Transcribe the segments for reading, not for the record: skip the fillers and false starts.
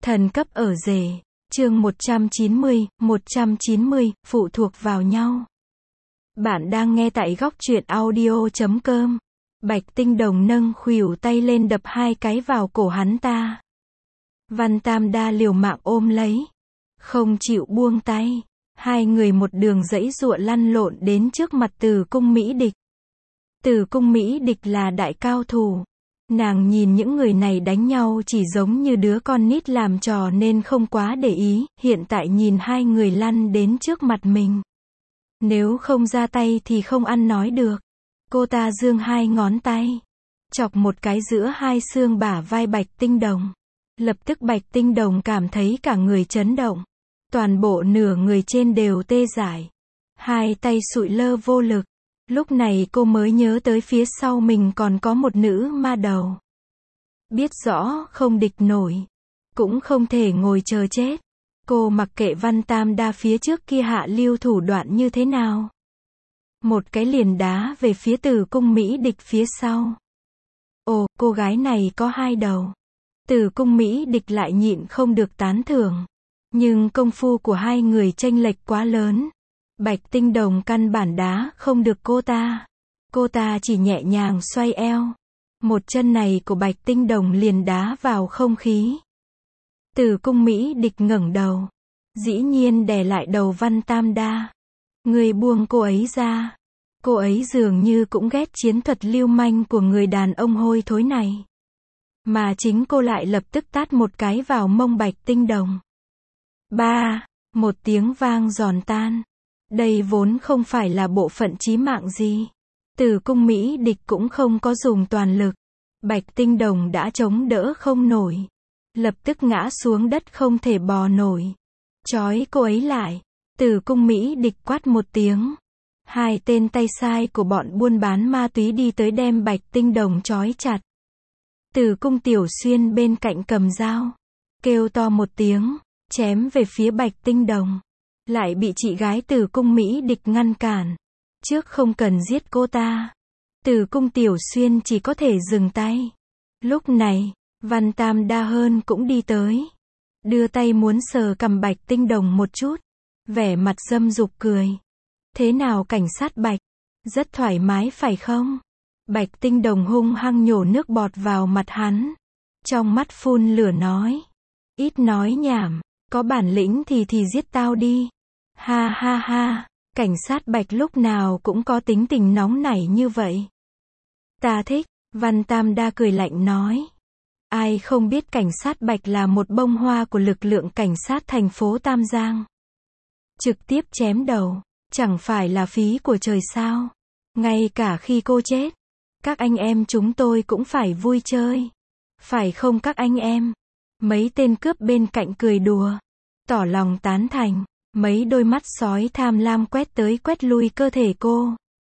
Thần cấp ở rể. Chương 190, phụ thuộc vào nhau. Bạn đang nghe tại góc truyện audio.com. Bạch Tinh Đồng nâng khuỷu tay lên đập hai cái vào cổ hắn ta. Văn Tam Đa liều mạng ôm lấy, không chịu buông tay. Hai người một đường giãy giụa lăn lộn đến trước mặt Tử Cung Mỹ Địch. Tử Cung Mỹ Địch là đại cao thủ. Nàng nhìn những người này đánh nhau chỉ giống như đứa con nít làm trò nên không quá để ý, hiện tại nhìn hai người lăn đến trước mặt mình. Nếu không ra tay thì không ăn nói được. Cô ta giương hai ngón tay, chọc một cái giữa hai xương bả vai Bạch Tinh Đồng. Lập tức Bạch Tinh Đồng cảm thấy cả người chấn động. Toàn bộ nửa người trên đều tê dại. Hai tay sụi lơ vô lực. Lúc này cô mới nhớ tới phía sau mình còn có một nữ ma đầu. Biết rõ không địch nổi, cũng không thể ngồi chờ chết. Cô mặc kệ Văn Tam Đa phía trước kia hạ lưu thủ đoạn như thế nào. Một cái liền đá về phía Tử Cung Mỹ Địch phía sau. Ồ, cô gái này có hai đầu. Tử Cung Mỹ Địch lại nhịn không được tán thưởng. Nhưng công phu của hai người chênh lệch quá lớn. Bạch Tinh Đồng căn bản đá không được cô ta. Cô ta chỉ nhẹ nhàng xoay eo. Một chân này của Bạch Tinh Đồng liền đá vào không khí. Tử Cung Mỹ Địch ngẩng đầu. Dĩ nhiên đè lại đầu Văn Tam Đa. Người buông cô ấy ra. Cô ấy dường như cũng ghét chiến thuật lưu manh của người đàn ông hôi thối này. Mà chính cô lại lập tức tát một cái vào mông Bạch Tinh Đồng. Ba, một tiếng vang giòn tan. Đây vốn không phải là bộ phận chí mạng gì. Tử Cung Mỹ Địch cũng không có dùng toàn lực. Bạch Tinh Đồng đã chống đỡ không nổi. Lập tức ngã xuống đất không thể bò nổi. Trói cô ấy lại. Tử Cung Mỹ Địch quát một tiếng. Hai tên tay sai của bọn buôn bán ma túy đi tới đem Bạch Tinh Đồng trói chặt. Tử Cung Tiểu Xuyên bên cạnh cầm dao. Kêu to một tiếng. Chém về phía Bạch Tinh Đồng. Lại bị chị gái Tử Cung Mỹ Địch ngăn cản. Trước không cần giết cô ta. Tử Cung Tiểu Xuyên chỉ có thể dừng tay. Lúc này, Văn Tam Đa hơn cũng đi tới. Đưa tay muốn sờ cằm Bạch Tinh Đồng một chút. Vẻ mặt dâm dục cười. Thế nào cảnh sát Bạch? Rất thoải mái phải không? Bạch Tinh Đồng hung hăng nhổ nước bọt vào mặt hắn. Trong mắt phun lửa nói. Ít nói nhảm. Có bản lĩnh thì giết tao đi. Ha ha ha, cảnh sát Bạch lúc nào cũng có tính tình nóng nảy như vậy. Ta thích, Văn Tam Đa cười lạnh nói. Ai không biết cảnh sát Bạch là một bông hoa của lực lượng cảnh sát thành phố Tam Giang. Trực tiếp chém đầu, chẳng phải là phí của trời sao. Ngay cả khi cô chết, các anh em chúng tôi cũng phải vui chơi. Phải không các anh em? Mấy tên cướp bên cạnh cười đùa. Tỏ lòng tán thành. Mấy đôi mắt sói tham lam quét tới quét lui cơ thể cô.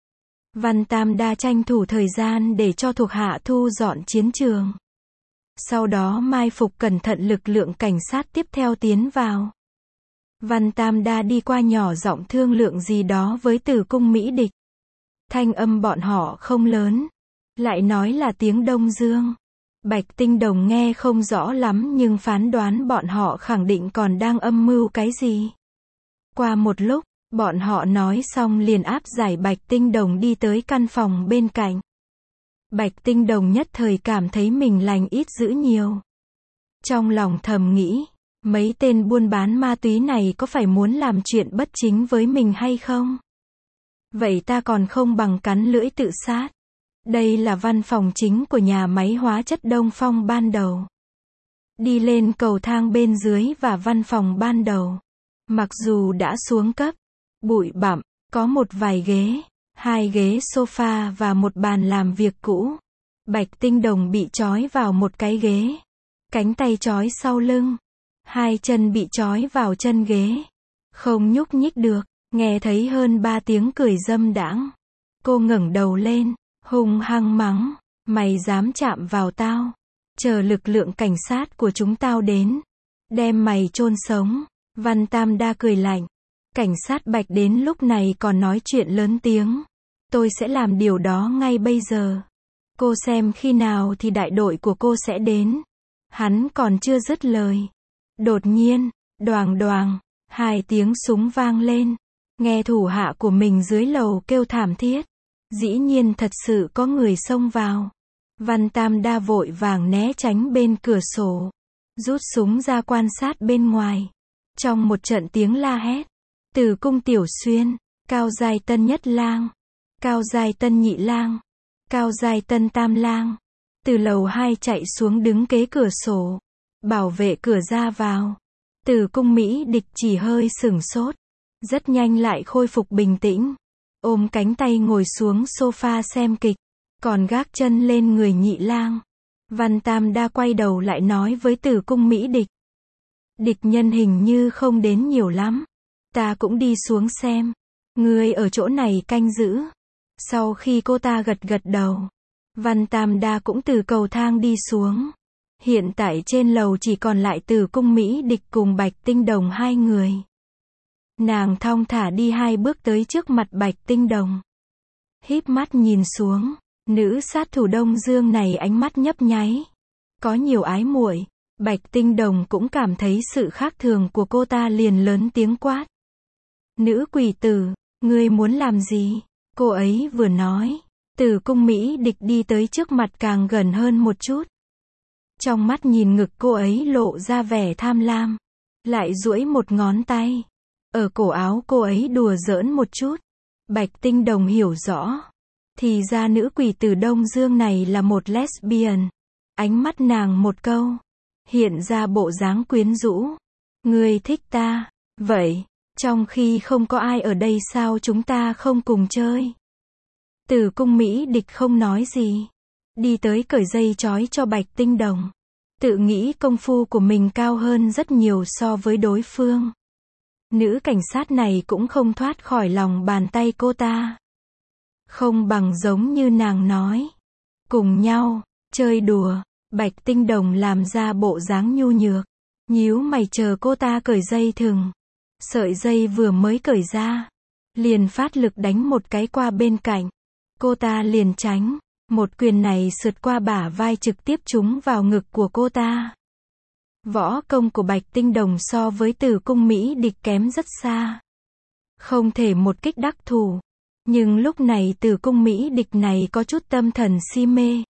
Văn Tam Đa tranh thủ thời gian để cho thuộc hạ thu dọn chiến trường. Sau đó mai phục cẩn thận lực lượng cảnh sát tiếp theo tiến vào. Văn Tam Đa đi qua nhỏ giọng thương lượng gì đó với Tử Cung Mỹ Địch. Thanh âm bọn họ không lớn. Lại nói là tiếng Đông Dương. Bạch Tinh Đồng nghe không rõ lắm nhưng phán đoán bọn họ khẳng định còn đang âm mưu cái gì. Qua một lúc, bọn họ nói xong liền áp giải Bạch Tinh Đồng đi tới căn phòng bên cạnh. Bạch Tinh Đồng nhất thời cảm thấy mình lành ít dữ nhiều. Trong lòng thầm nghĩ, mấy tên buôn bán ma túy này có phải muốn làm chuyện bất chính với mình hay không? Vậy ta còn không bằng cắn lưỡi tự sát. Đây là văn phòng chính của nhà máy hóa chất Đông Phong ban đầu. Đi lên cầu thang bên dưới và văn phòng ban đầu. Mặc dù đã xuống cấp, bụi bặm, có một vài ghế, hai ghế sofa và một bàn làm việc cũ. Bạch Tinh Đồng bị trói vào một cái ghế. Cánh tay trói sau lưng. Hai chân bị trói vào chân ghế. Không nhúc nhích được, nghe thấy hơn 3 tiếng cười dâm đãng. Cô ngẩng đầu lên, hung hăng mắng, mày dám chạm vào tao. Chờ lực lượng cảnh sát của chúng tao đến. Đem mày chôn sống. Văn Tam Đa cười lạnh. Cảnh sát Bạch đến lúc này còn nói chuyện lớn tiếng. Tôi sẽ làm điều đó ngay bây giờ. Cô xem khi nào thì đại đội của cô sẽ đến. Hắn còn chưa dứt lời. Đột nhiên, đoàng đoàng, hai tiếng súng vang lên. Nghe thủ hạ của mình dưới lầu kêu thảm thiết. Dĩ nhiên thật sự có người xông vào. Văn Tam Đa vội vàng né tránh bên cửa sổ. Rút súng ra quan sát bên ngoài. Trong một trận tiếng la hét. Từ cung Tiểu Xuyên, Cao Giai Tân Nhất Lang, Cao Giai Tân Nhị Lang, Cao Giai Tân Tam Lang. Từ lầu 2 chạy xuống đứng kế cửa sổ. Bảo vệ cửa ra vào. Từ cung Mỹ Địch chỉ hơi sửng sốt. Rất nhanh lại khôi phục bình tĩnh. Ôm cánh tay ngồi xuống sofa xem kịch. Còn gác chân lên người Nhị Lang. Văn Tam Đa quay đầu lại nói với Từ cung Mỹ Địch. Địch nhân hình như không đến nhiều lắm. Ta cũng đi xuống xem. Ngươi ở chỗ này canh giữ. Sau khi cô ta gật gật đầu. Văn Tam Đa cũng từ cầu thang đi xuống. Hiện tại trên lầu chỉ còn lại Từ cung Mỹ Địch cùng Bạch Tinh Đồng hai người. Nàng thong thả đi 2 bước tới trước mặt Bạch Tinh Đồng. Híp mắt nhìn xuống. Nữ sát thủ Đông Dương này ánh mắt nhấp nháy. Có nhiều ái muội. Bạch Tinh Đồng cũng cảm thấy sự khác thường của cô ta liền lớn tiếng quát. Nữ quỷ tử, ngươi muốn làm gì? Cô ấy vừa nói. Từ cung Mỹ Địch đi tới trước mặt càng gần hơn một chút. Trong mắt nhìn ngực cô ấy lộ ra vẻ tham lam. Lại duỗi một ngón tay. Ở cổ áo cô ấy đùa giỡn một chút. Bạch Tinh Đồng hiểu rõ. Thì ra nữ quỷ tử Đông Dương này là một lesbian. Ánh mắt nàng một câu. Hiện ra bộ dáng quyến rũ. Ngươi thích ta. Vậy, trong khi không có ai ở đây sao chúng ta không cùng chơi? Từ cung Mỹ Địch không nói gì. Đi tới cởi dây trói cho Bạch Tinh Đồng. Tự nghĩ công phu của mình cao hơn rất nhiều so với đối phương. Nữ cảnh sát này cũng không thoát khỏi lòng bàn tay cô ta. Không bằng giống như nàng nói. Cùng nhau, chơi đùa. Bạch Tinh Đồng làm ra bộ dáng nhu nhược. Nhíu mày chờ cô ta cởi dây thừng. Sợi dây vừa mới cởi ra. Liền phát lực đánh một cái qua bên cạnh. Cô ta liền tránh. Một quyền này sượt qua bả vai trực tiếp trúng vào ngực của cô ta. Võ công của Bạch Tinh Đồng so với Từ cung Mỹ Địch kém rất xa. Không thể một kích đắc thủ. Nhưng lúc này Từ cung Mỹ Địch này có chút tâm thần si mê.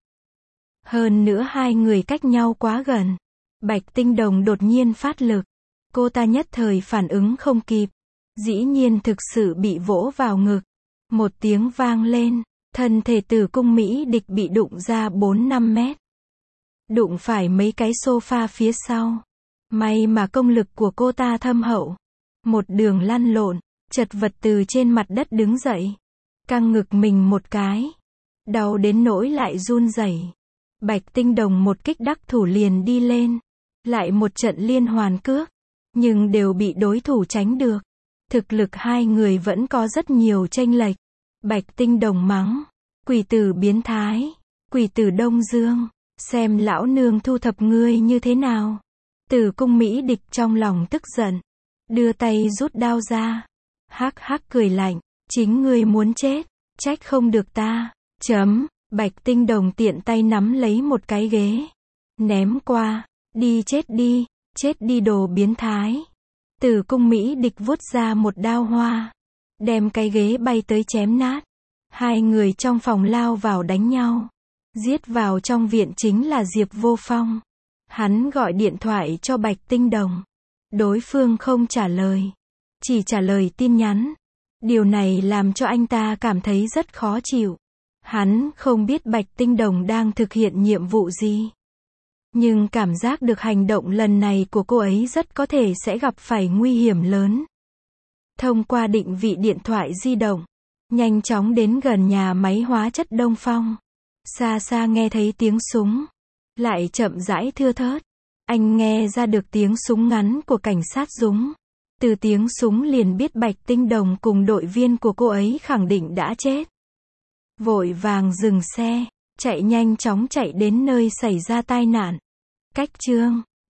Hơn nữa hai người cách nhau quá gần. Bạch Tinh Đồng đột nhiên phát lực. Cô ta nhất thời phản ứng không kịp. Dĩ nhiên thực sự bị vỗ vào ngực. Một tiếng vang lên. Thân thể Từ cung Mỹ Địch bị đụng ra 4-5 mét. Đụng phải mấy cái sofa phía sau. May mà công lực của cô ta thâm hậu. Một đường lăn lộn, chật vật từ trên mặt đất đứng dậy. Căng ngực mình một cái. Đau đến nỗi lại run rẩy. Bạch Tinh Đồng một kích đắc thủ liền đi lên. Lại một trận liên hoàn cước. Nhưng đều bị đối thủ tránh được. Thực lực hai người vẫn có rất nhiều chênh lệch. Bạch Tinh Đồng mắng. Quỷ tử biến thái. Quỷ tử Đông Dương. Xem lão nương thu thập ngươi như thế nào. Từ cung Mỹ Địch trong lòng tức giận. Đưa tay rút đao ra. Hắc hắc cười lạnh. Chính ngươi muốn chết. Trách không được ta. Bạch Tinh Đồng tiện tay nắm lấy một cái ghế. Ném qua. Đi chết đi đồ biến thái. Từ cung Mỹ Địch vuốt ra một đao hoa. Đem cái ghế bay tới chém nát. Hai người trong phòng lao vào đánh nhau. Giết vào trong viện chính là Diệp Vô Phong. Hắn gọi điện thoại cho Bạch Tinh Đồng. Đối phương không trả lời. Chỉ trả lời tin nhắn. Điều này làm cho anh ta cảm thấy rất khó chịu. Hắn không biết Bạch Tinh Đồng đang thực hiện nhiệm vụ gì. Nhưng cảm giác được hành động lần này của cô ấy rất có thể sẽ gặp phải nguy hiểm lớn. Thông qua định vị điện thoại di động. Nhanh chóng đến gần nhà máy hóa chất Đông Phong. Xa xa nghe thấy tiếng súng. Lại chậm rãi thưa thớt. Anh nghe ra được tiếng súng ngắn của cảnh sát Dũng. Từ tiếng súng liền biết Bạch Tinh Đồng cùng đội viên của cô ấy khẳng định đã chết. Vội vàng dừng xe. Chạy nhanh chóng chạy đến nơi xảy ra tai nạn. Cách chương